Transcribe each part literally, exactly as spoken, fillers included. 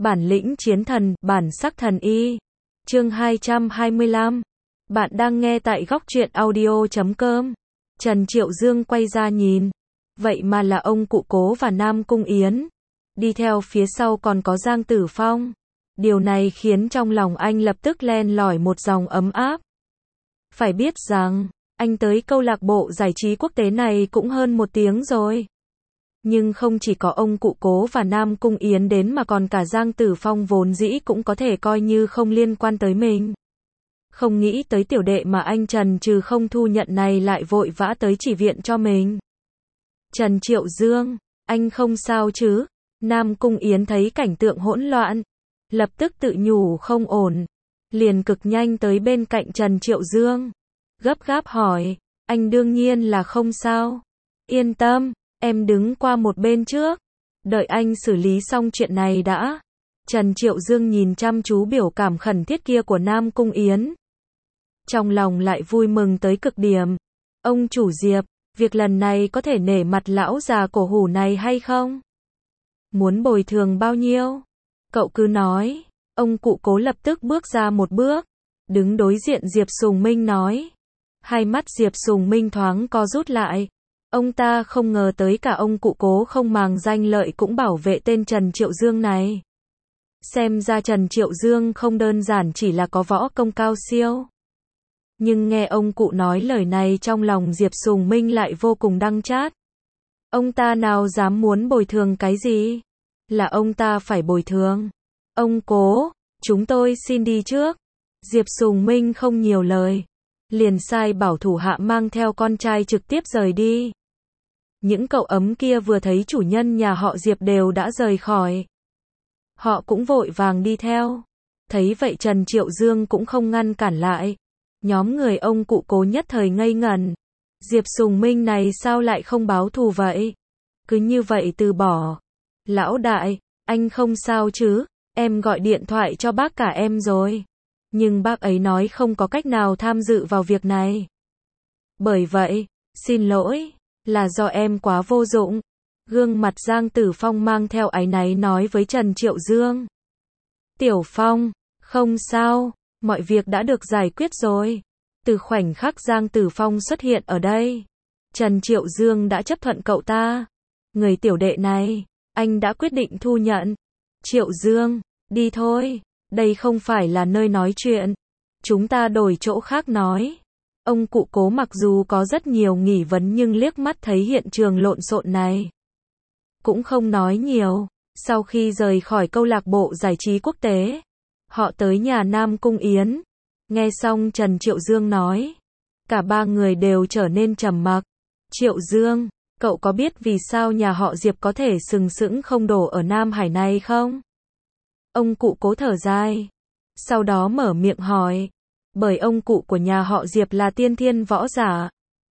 Bản lĩnh chiến thần, bản sắc thần y. Chương hai trăm hai mươi lăm. Bạn đang nghe tại góc truyện audio chấm com. Trần Triệu Dương quay ra nhìn. Vậy mà là ông cụ Cố và Nam Cung Yến. Đi theo phía sau còn có Giang Tử Phong. Điều này khiến trong lòng anh lập tức len lỏi một dòng ấm áp. Phải biết rằng, anh tới câu lạc bộ giải trí quốc tế này cũng hơn một tiếng rồi. Nhưng không chỉ có ông cụ Cố và Nam Cung Yến đến mà còn cả Giang Tử Phong vốn dĩ cũng có thể coi như không liên quan tới mình. Không nghĩ tới tiểu đệ mà anh Trần trừ không thu nhận này lại vội vã tới chỉ viện cho mình. Trần Triệu Dương, anh không sao chứ? Nam Cung Yến thấy cảnh tượng hỗn loạn, lập tức tự nhủ không ổn, liền cực nhanh tới bên cạnh Trần Triệu Dương, gấp gáp hỏi, anh đương nhiên là không sao. Yên tâm, em đứng qua một bên trước, đợi anh xử lý xong chuyện này đã. Trần Triệu Dương nhìn chăm chú biểu cảm khẩn thiết kia của Nam Cung Yến. Trong lòng lại vui mừng tới cực điểm. Ông chủ Diệp, việc lần này có thể nể mặt lão già cổ hủ này hay không? Muốn bồi thường bao nhiêu? Cậu cứ nói. Ông cụ Cố lập tức bước ra một bước, đứng đối diện Diệp Sùng Minh nói. Hai mắt Diệp Sùng Minh thoáng co rút lại. Ông ta không ngờ tới cả ông cụ Cố không màng danh lợi cũng bảo vệ tên Trần Triệu Dương này. Xem ra Trần Triệu Dương không đơn giản chỉ là có võ công cao siêu. Nhưng nghe ông cụ nói lời này trong lòng Diệp Sùng Minh lại vô cùng đắng chát. Ông ta nào dám muốn bồi thường cái gì? Là ông ta phải bồi thường. Ông Cố, chúng tôi xin đi trước. Diệp Sùng Minh không nhiều lời, liền sai bảo thủ hạ mang theo con trai trực tiếp rời đi. Những cậu ấm kia vừa thấy chủ nhân nhà họ Diệp đều đã rời khỏi. Họ cũng vội vàng đi theo. Thấy vậy Trần Triệu Dương cũng không ngăn cản lại. Nhóm người ông cụ Cố nhất thời ngây ngẩn. Diệp Sùng Minh này sao lại không báo thù vậy? Cứ như vậy từ bỏ. Lão đại, anh không sao chứ? Em gọi điện thoại cho bác cả em rồi. Nhưng bác ấy nói không có cách nào tham dự vào việc này. Bởi vậy, xin lỗi, là do em quá vô dụng. Gương mặt Giang Tử Phong mang theo áy náy nói với Trần Triệu Dương. Tiểu Phong, không sao, mọi việc đã được giải quyết rồi. Từ khoảnh khắc Giang Tử Phong xuất hiện ở đây, Trần Triệu Dương đã chấp thuận cậu ta. Người tiểu đệ này, anh đã quyết định thu nhận. Triệu Dương, đi thôi, đây không phải là nơi nói chuyện. Chúng ta đổi chỗ khác nói. Ông cụ Cố mặc dù có rất nhiều nghi vấn nhưng liếc mắt thấy hiện trường lộn xộn này, cũng không nói nhiều. Sau khi rời khỏi câu lạc bộ giải trí quốc tế, họ tới nhà Nam Cung Yến. Nghe xong Trần Triệu Dương nói, cả ba người đều trở nên trầm mặc. Triệu Dương, cậu có biết vì sao nhà họ Diệp có thể sừng sững không đổ ở Nam Hải này không? Ông cụ Cố thở dài, sau đó mở miệng hỏi. Bởi ông cụ của nhà họ Diệp là tiên thiên võ giả.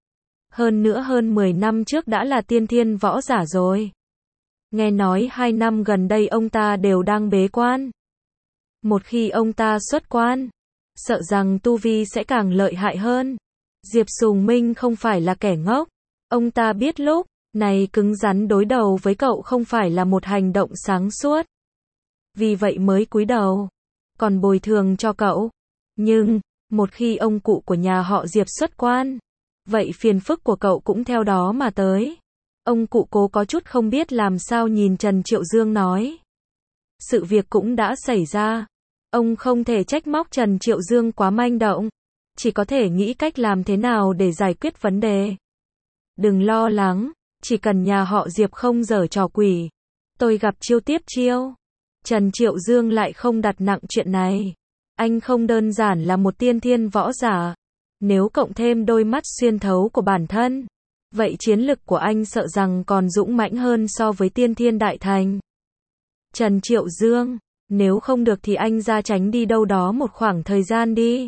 Hơn nữa hơn mười năm trước đã là tiên thiên võ giả rồi. Nghe nói hai năm gần đây ông ta đều đang bế quan. Một khi ông ta xuất quan, sợ rằng tu vi sẽ càng lợi hại hơn. Diệp Sùng Minh không phải là kẻ ngốc. Ông ta biết lúc này cứng rắn đối đầu với cậu không phải là một hành động sáng suốt. Vì vậy mới cúi đầu, còn bồi thường cho cậu. Nhưng, một khi ông cụ của nhà họ Diệp xuất quan, vậy phiền phức của cậu cũng theo đó mà tới. Ông cụ Cố có chút không biết làm sao nhìn Trần Triệu Dương nói. Sự việc cũng đã xảy ra. Ông không thể trách móc Trần Triệu Dương quá manh động. Chỉ có thể nghĩ cách làm thế nào để giải quyết vấn đề. Đừng lo lắng, chỉ cần nhà họ Diệp không giở trò quỷ, tôi gặp chiêu tiếp chiêu. Trần Triệu Dương lại không đặt nặng chuyện này. Anh không đơn giản là một tiên thiên võ giả. Nếu cộng thêm đôi mắt xuyên thấu của bản thân, vậy chiến lực của anh sợ rằng còn dũng mãnh hơn so với tiên thiên đại thành. Trần Triệu Dương, nếu không được thì anh ra tránh đi đâu đó một khoảng thời gian đi.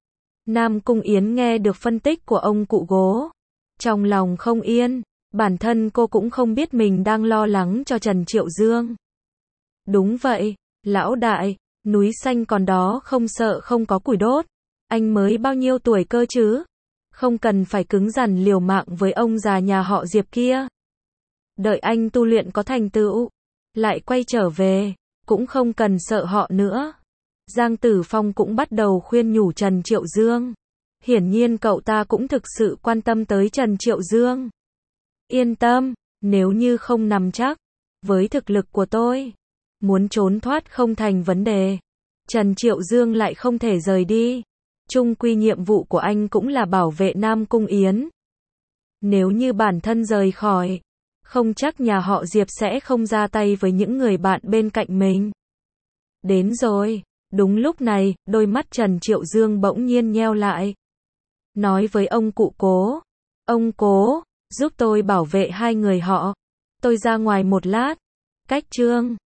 Nam Cung Yến nghe được phân tích của ông cụ Cố, trong lòng không yên, bản thân cô cũng không biết mình đang lo lắng cho Trần Triệu Dương. Đúng vậy, lão đại, núi xanh còn đó không sợ không có củi đốt. Anh mới bao nhiêu tuổi cơ chứ? Không cần phải cứng rắn liều mạng với ông già nhà họ Diệp kia. Đợi anh tu luyện có thành tựu, lại quay trở về, cũng không cần sợ họ nữa. Giang Tử Phong cũng bắt đầu khuyên nhủ Trần Triệu Dương. Hiển nhiên cậu ta cũng thực sự quan tâm tới Trần Triệu Dương. Yên tâm, nếu như không nắm chắc, với thực lực của tôi, muốn trốn thoát không thành vấn đề. Trần Triệu Dương lại không thể rời đi. Chung quy nhiệm vụ của anh cũng là bảo vệ Nam Cung Yến. Nếu như bản thân rời khỏi, không chắc nhà họ Diệp sẽ không ra tay với những người bạn bên cạnh mình. Đến rồi, đúng lúc này, đôi mắt Trần Triệu Dương bỗng nhiên nheo lại. Nói với ông cụ Cố, ông Cố, giúp tôi bảo vệ hai người họ. Tôi ra ngoài một lát. Cách Trương